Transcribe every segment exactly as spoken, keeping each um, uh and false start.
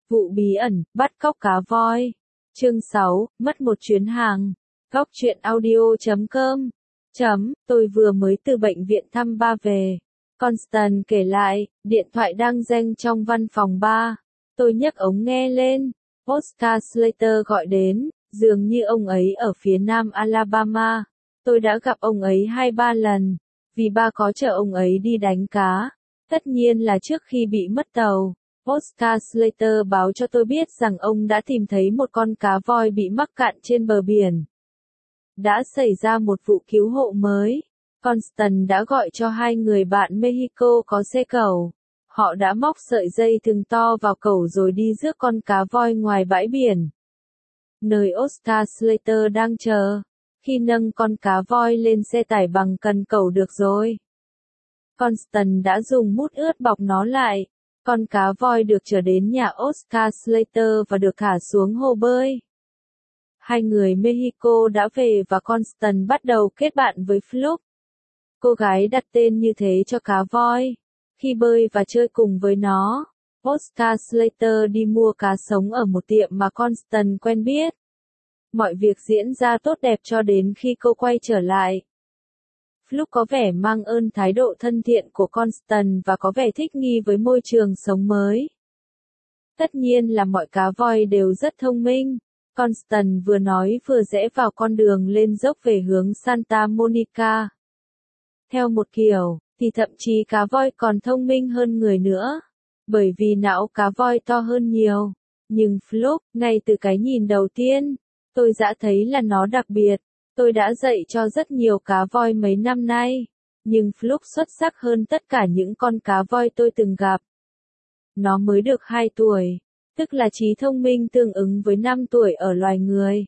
Vụ bí ẩn, bắt cóc cá voi. Chương sáu, mất một chuyến hàng. Góc truyện audio chấm com. Chấm, tôi vừa mới từ bệnh viện thăm ba về. Constant kể lại, điện thoại đang reng trong văn phòng ba. Tôi nhấc ống nghe lên. Oscar Slater gọi đến, dường như ông ấy ở phía nam Alabama. Tôi đã gặp ông ấy hai ba lần, vì ba có chở ông ấy đi đánh cá. Tất nhiên là trước khi bị mất tàu. Oscar Slater báo cho tôi biết rằng ông đã tìm thấy một con cá voi bị mắc cạn trên bờ biển. Đã xảy ra một vụ cứu hộ mới. Constant đã gọi cho hai người bạn Mexico có xe cẩu. Họ đã móc sợi dây thừng to vào cẩu rồi đi rước con cá voi ngoài bãi biển. Nơi Oscar Slater đang chờ. Khi nâng con cá voi lên xe tải bằng cần cẩu được rồi. Constant đã dùng mút ướt bọc nó lại. Con cá voi được chở đến nhà Oscar Slater và được thả xuống hồ bơi. Hai người Mexico đã về và Constant bắt đầu kết bạn với Fluke. Cô gái đặt tên như thế cho cá voi. Khi bơi và chơi cùng với nó, Oscar Slater đi mua cá sống ở một tiệm mà Constant quen biết. Mọi việc diễn ra tốt đẹp cho đến khi cô quay trở lại. Fluke có vẻ mang ơn thái độ thân thiện của Constant và có vẻ thích nghi với môi trường sống mới. Tất nhiên là mọi cá voi đều rất thông minh. Constant vừa nói vừa rẽ vào con đường lên dốc về hướng Santa Monica. Theo một kiểu, thì thậm chí cá voi còn thông minh hơn người nữa. Bởi vì não cá voi to hơn nhiều. Nhưng Fluke, ngay từ cái nhìn đầu tiên, tôi đã thấy là nó đặc biệt. Tôi đã dạy cho rất nhiều cá voi mấy năm nay. Nhưng Fluke xuất sắc hơn tất cả những con cá voi tôi từng gặp. Nó mới được hai tuổi. Tức là trí thông minh tương ứng với năm tuổi ở loài người.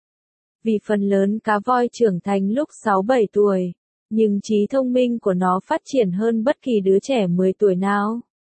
Vì phần lớn cá voi trưởng thành lúc sáu bảy tuổi. Nhưng trí thông minh của nó phát triển hơn bất kỳ đứa trẻ mười tuổi nào.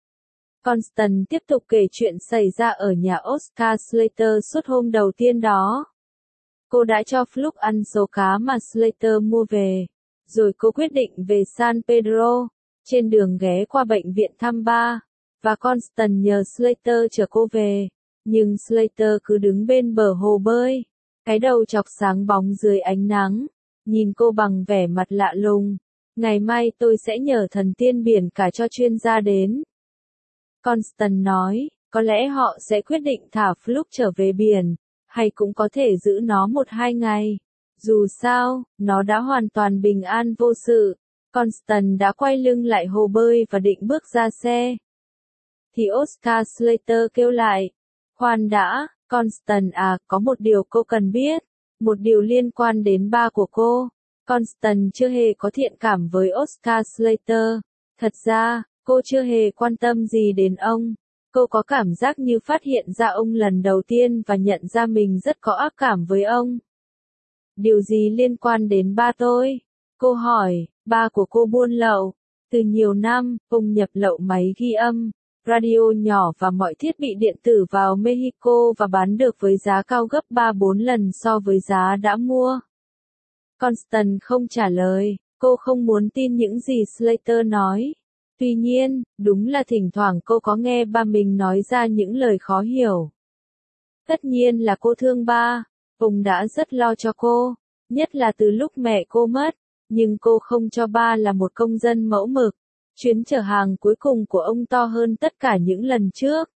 Constant tiếp tục kể chuyện xảy ra ở nhà Oscar Slater suốt hôm đầu tiên đó. Cô đã cho Fluke ăn số cá mà Slater mua về. Rồi cô quyết định về San Pedro. Trên đường ghé qua bệnh viện thăm ba. Và Constant nhờ Slater chở cô về. Nhưng Slater cứ đứng bên bờ hồ bơi. Cái đầu chọc sáng bóng dưới ánh nắng. Nhìn cô bằng vẻ mặt lạ lùng. Ngày mai tôi sẽ nhờ thần tiên biển cả cho chuyên gia đến. Constant nói, có lẽ họ sẽ quyết định thả Fluke trở về biển. Hay cũng có thể giữ nó một hai ngày. Dù sao, nó đã hoàn toàn bình an vô sự. Constant đã quay lưng lại hồ bơi và định bước ra xe. Thì Oscar Slater kêu lại. Khoan đã, Constant à, có một điều cô cần biết. Một điều liên quan đến ba của cô. Constant chưa hề có thiện cảm với Oscar Slater. Thật ra, cô chưa hề quan tâm gì đến ông. Cô có cảm giác như phát hiện ra ông lần đầu tiên và nhận ra mình rất có ác cảm với ông. Điều gì liên quan đến ba tôi? Cô hỏi, ba của cô buôn lậu. Từ nhiều năm, ông nhập lậu máy ghi âm, radio nhỏ và mọi thiết bị điện tử vào Mexico và bán được với giá cao gấp ba bốn lần so với giá đã mua. Constant không trả lời, cô không muốn tin những gì Slater nói. Tuy nhiên, đúng là thỉnh thoảng cô có nghe ba mình nói ra những lời khó hiểu. Tất nhiên là cô thương ba, ông đã rất lo cho cô, nhất là từ lúc mẹ cô mất, nhưng cô không cho ba là một công dân mẫu mực. Chuyến chở hàng cuối cùng của ông to hơn tất cả những lần trước.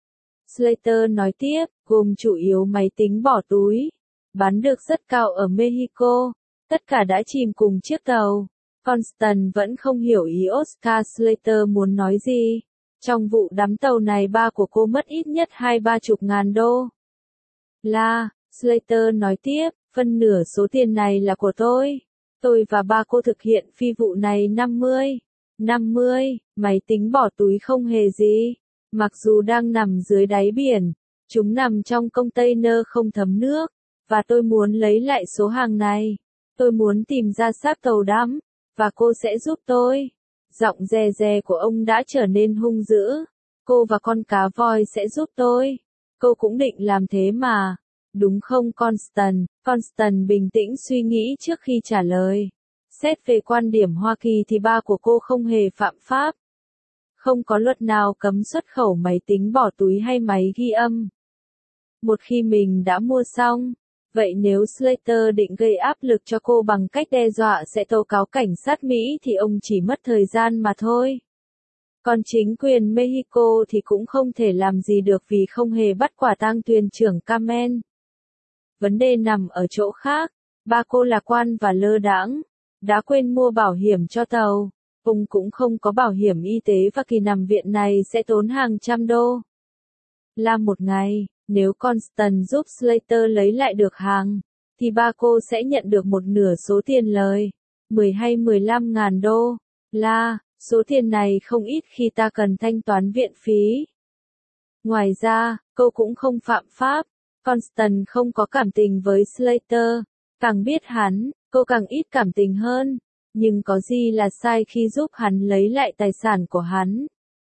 Slater nói tiếp, gồm chủ yếu máy tính bỏ túi, bán được rất cao ở Mexico, tất cả đã chìm cùng chiếc tàu. Constant vẫn không hiểu ý Oscar Slater muốn nói gì. Trong vụ đắm tàu này ba của cô mất ít nhất hai ba chục ngàn đô. Là, Slater nói tiếp, phân nửa số tiền này là của tôi. Tôi và ba cô thực hiện phi vụ này năm mươi. năm mươi, máy tính bỏ túi không hề gì. Mặc dù đang nằm dưới đáy biển, chúng nằm trong container không thấm nước. Và tôi muốn lấy lại số hàng này. Tôi muốn tìm ra xác tàu đắm. Và cô sẽ giúp tôi. Giọng dè dè của ông đã trở nên hung dữ. Cô và con cá voi sẽ giúp tôi. Cô cũng định làm thế mà. Đúng không Constant? Constant bình tĩnh suy nghĩ trước khi trả lời. Xét về quan điểm Hoa Kỳ thì ba của cô không hề phạm pháp. Không có luật nào cấm xuất khẩu máy tính bỏ túi hay máy ghi âm. Một khi mình đã mua xong, vậy nếu Slater định gây áp lực cho cô bằng cách đe dọa sẽ tố cáo cảnh sát Mỹ thì ông chỉ mất thời gian mà thôi. Còn chính quyền Mexico thì cũng không thể làm gì được vì không hề bắt quả tang thuyền trưởng Carmen. Vấn đề nằm ở chỗ khác, ba cô lạc quan và lơ đãng, đã quên mua bảo hiểm cho tàu. Ông cũng không có bảo hiểm y tế và kỳ nằm viện này sẽ tốn hàng trăm đô la một ngày. Nếu Constant giúp Slater lấy lại được hàng, thì ba cô sẽ nhận được một nửa số tiền lời, mười hay mười lăm ngàn đô la. Số tiền này không ít khi ta cần thanh toán viện phí. Ngoài ra, cô cũng không phạm pháp. Constant không có cảm tình với Slater. Càng biết hắn, cô càng ít cảm tình hơn. Nhưng có gì là sai khi giúp hắn lấy lại tài sản của hắn.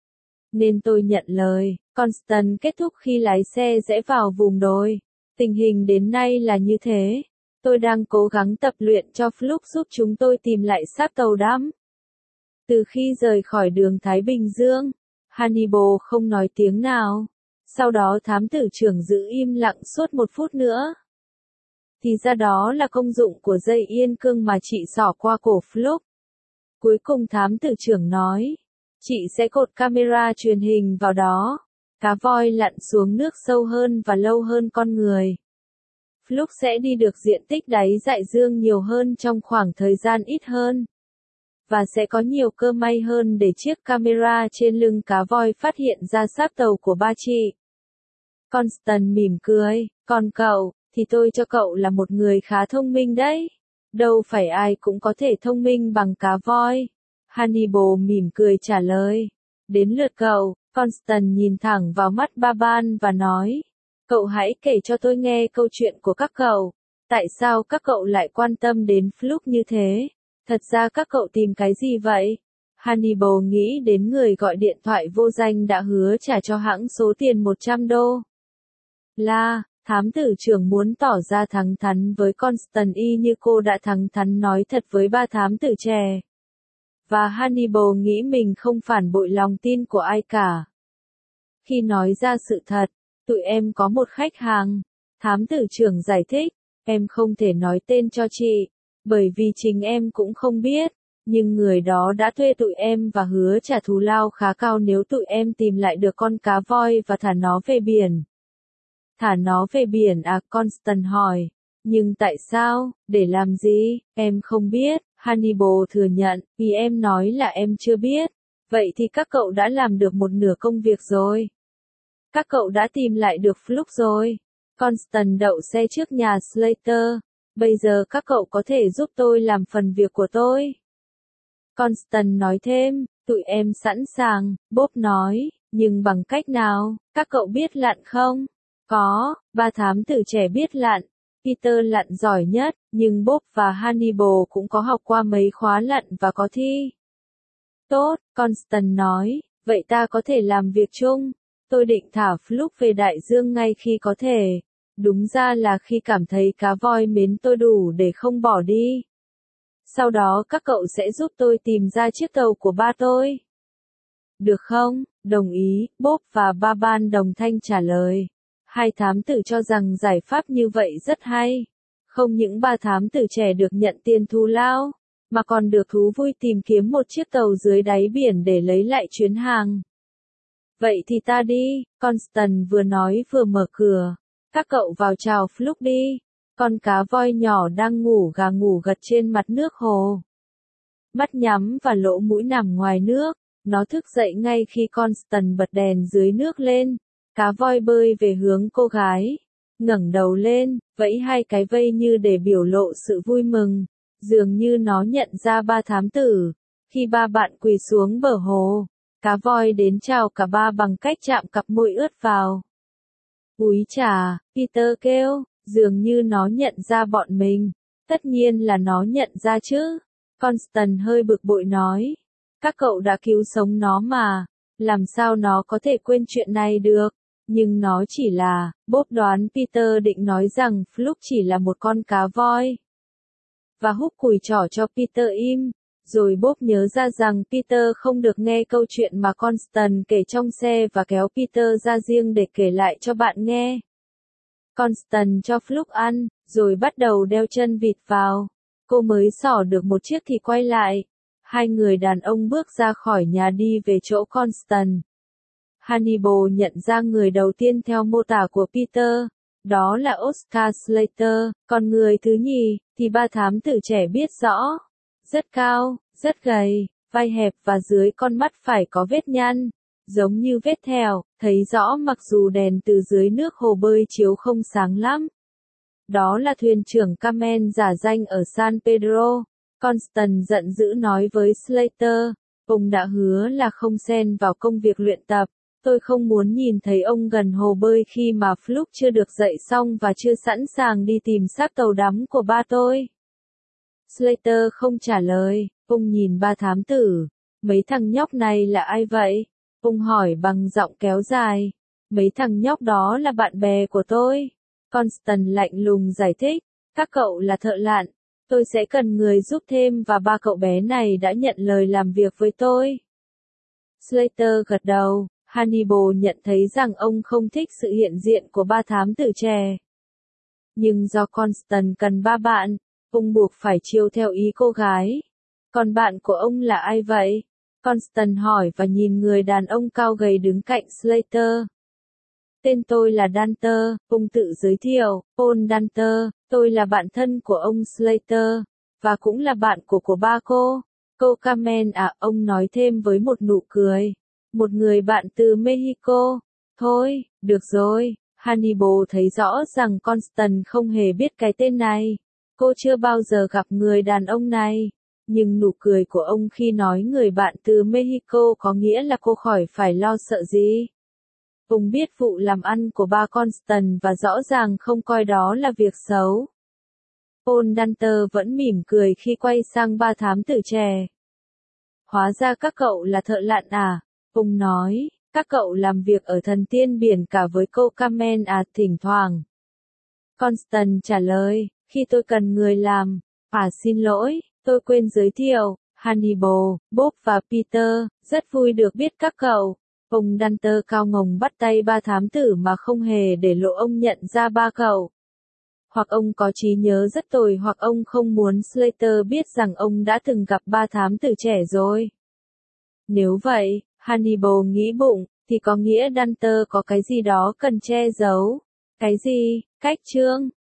Nên tôi nhận lời. Constant kết thúc khi lái xe rẽ vào vùng đồi. Tình hình đến nay là như thế. Tôi đang cố gắng tập luyện cho Fluke giúp chúng tôi tìm lại xác tàu đắm. Từ khi rời khỏi đường Thái Bình Dương, Hannibal không nói tiếng nào. Sau đó thám tử trưởng giữ im lặng suốt một phút nữa. Thì ra đó là công dụng của dây yên cương mà chị xỏ qua cổ Fluke. Cuối cùng thám tử trưởng nói, chị sẽ cột camera truyền hình vào đó. Cá voi lặn xuống nước sâu hơn và lâu hơn con người. Fluke sẽ đi được diện tích đáy đại dương nhiều hơn trong khoảng thời gian ít hơn. Và sẽ có nhiều cơ may hơn để chiếc camera trên lưng cá voi phát hiện ra xác tàu của ba chị. Constant mỉm cười, còn cậu, thì tôi cho cậu là một người khá thông minh đấy. Đâu phải ai cũng có thể thông minh bằng cá voi. Hannibal mỉm cười trả lời. Đến lượt cậu, Constant nhìn thẳng vào mắt Baban và nói. Cậu hãy kể cho tôi nghe câu chuyện của các cậu. Tại sao các cậu lại quan tâm đến Fluke như thế? Thật ra các cậu tìm cái gì vậy? Hannibal nghĩ đến người gọi điện thoại vô danh đã hứa trả cho hãng số tiền một trăm đô la. Thám tử trưởng muốn tỏ ra thẳng thắn với Constant y như cô đã thẳng thắn nói thật với ba thám tử trẻ. Và Hannibal nghĩ mình không phản bội lòng tin của ai cả. Khi nói ra sự thật, tụi em có một khách hàng. Thám tử trưởng giải thích, em không thể nói tên cho chị, bởi vì chính em cũng không biết. Nhưng người đó đã thuê tụi em và hứa trả thù lao khá cao nếu tụi em tìm lại được con cá voi và thả nó về biển. Thả nó về biển à? Constant hỏi. Nhưng tại sao? Để làm gì? Em không biết. Hannibal thừa nhận, vì em nói là em chưa biết. Vậy thì các cậu đã làm được một nửa công việc rồi. Các cậu đã tìm lại được Fluke rồi. Constant đậu xe trước nhà Slater. Bây giờ các cậu có thể giúp tôi làm phần việc của tôi. Constant nói thêm, tụi em sẵn sàng, Bob nói, nhưng bằng cách nào? Các cậu biết lặn không? Có, ba thám tử trẻ biết lặn. Peter lặn giỏi nhất, nhưng Bob và Hannibal cũng có học qua mấy khóa lặn và có thi. Tốt, Constant nói, vậy ta có thể làm việc chung. Tôi định thả Fluke về đại dương ngay khi có thể. Đúng ra là khi cảm thấy cá voi mến tôi đủ để không bỏ đi. Sau đó các cậu sẽ giúp tôi tìm ra chiếc tàu của ba tôi. Được không? Đồng ý, Bob và Baban đồng thanh trả lời. Hai thám tử cho rằng giải pháp như vậy rất hay. Không những ba thám tử trẻ được nhận tiền thù lao, mà còn được thú vui tìm kiếm một chiếc tàu dưới đáy biển để lấy lại chuyến hàng. Vậy thì ta đi, Constant vừa nói vừa mở cửa. Các cậu vào chào Fluke đi. Con cá voi nhỏ đang ngủ gà ngủ gật trên mặt nước hồ. Mắt nhắm và lỗ mũi nằm ngoài nước. Nó thức dậy ngay khi Constant bật đèn dưới nước lên. Cá voi bơi về hướng cô gái. Ngẩng đầu lên, vẫy hai cái vây như để biểu lộ sự vui mừng. Dường như nó nhận ra ba thám tử. Khi ba bạn quỳ xuống bờ hồ, cá voi đến chào cả ba bằng cách chạm cặp môi ướt vào. Úi chà, Peter kêu, dường như nó nhận ra bọn mình. Tất nhiên là nó nhận ra chứ. Constant hơi bực bội nói. Các cậu đã cứu sống nó mà. Làm sao nó có thể quên chuyện này được? Nhưng nó chỉ là, Bob đoán Peter định nói rằng Fluke chỉ là một con cá voi. Và húc cùi trỏ cho Peter im. Rồi Bob nhớ ra rằng Peter không được nghe câu chuyện mà Constance kể trong xe và kéo Peter ra riêng để kể lại cho bạn nghe. Constance cho Fluke ăn, rồi bắt đầu đeo chân vịt vào. Cô mới xỏ được một chiếc thì quay lại. Hai người đàn ông bước ra khỏi nhà đi về chỗ Constance. Hannibal nhận ra người đầu tiên theo mô tả của Peter. Đó là Oscar Slater, còn người thứ nhì, thì ba thám tử trẻ biết rõ. Rất cao, rất gầy, vai hẹp và dưới con mắt phải có vết nhăn, giống như vết thẹo, thấy rõ mặc dù đèn từ dưới nước hồ bơi chiếu không sáng lắm. Đó là thuyền trưởng Carmen giả danh ở San Pedro. Constance giận dữ nói với Slater, ông đã hứa là không xen vào công việc luyện tập. Tôi không muốn nhìn thấy ông gần hồ bơi khi mà Fluke chưa được dậy xong và chưa sẵn sàng đi tìm xác tàu đắm của ba tôi. Slater không trả lời, ông nhìn ba thám tử. Mấy thằng nhóc này là ai vậy? Ông hỏi bằng giọng kéo dài. Mấy thằng nhóc đó là bạn bè của tôi. Constance lạnh lùng giải thích, các cậu là thợ lặn. Tôi sẽ cần người giúp thêm và ba cậu bé này đã nhận lời làm việc với tôi. Slater gật đầu. Hannibal nhận thấy rằng ông không thích sự hiện diện của ba thám tử trẻ. Nhưng do Constance cần ba bạn, ông buộc phải chiêu theo ý cô gái. Còn bạn của ông là ai vậy? Constance hỏi và nhìn người đàn ông cao gầy đứng cạnh Slater. Tên tôi là Danter, ông tự giới thiệu, Paul Danter, tôi là bạn thân của ông Slater, và cũng là bạn của của ba cô. Cô Carmen à, ông nói thêm với một nụ cười. Một người bạn từ Mexico. Thôi, được rồi, Hannibal thấy rõ rằng Constance không hề biết cái tên này. Cô chưa bao giờ gặp người đàn ông này. Nhưng nụ cười của ông khi nói người bạn từ Mexico có nghĩa là cô khỏi phải lo sợ gì. Ông biết vụ làm ăn của ba Constance và rõ ràng không coi đó là việc xấu. Paul Danter vẫn mỉm cười khi quay sang ba thám tử trẻ. Hóa ra các cậu là thợ lặn à? Ông nói, các cậu làm việc ở thần tiên biển cả với cô Carmen à? Thỉnh thoảng. Constance trả lời, khi tôi cần người làm. À xin lỗi, tôi quên giới thiệu, Hannibal, Bob và Peter, rất vui được biết các cậu. Ông Danter cao ngồng bắt tay ba thám tử mà không hề để lộ ông nhận ra ba cậu. Hoặc ông có trí nhớ rất tồi hoặc ông không muốn Slater biết rằng ông đã từng gặp ba thám tử trẻ rồi. Nếu vậy, Hannibal nghĩ bụng, thì có nghĩa Danter có cái gì đó cần che giấu. Cái gì? Cách chương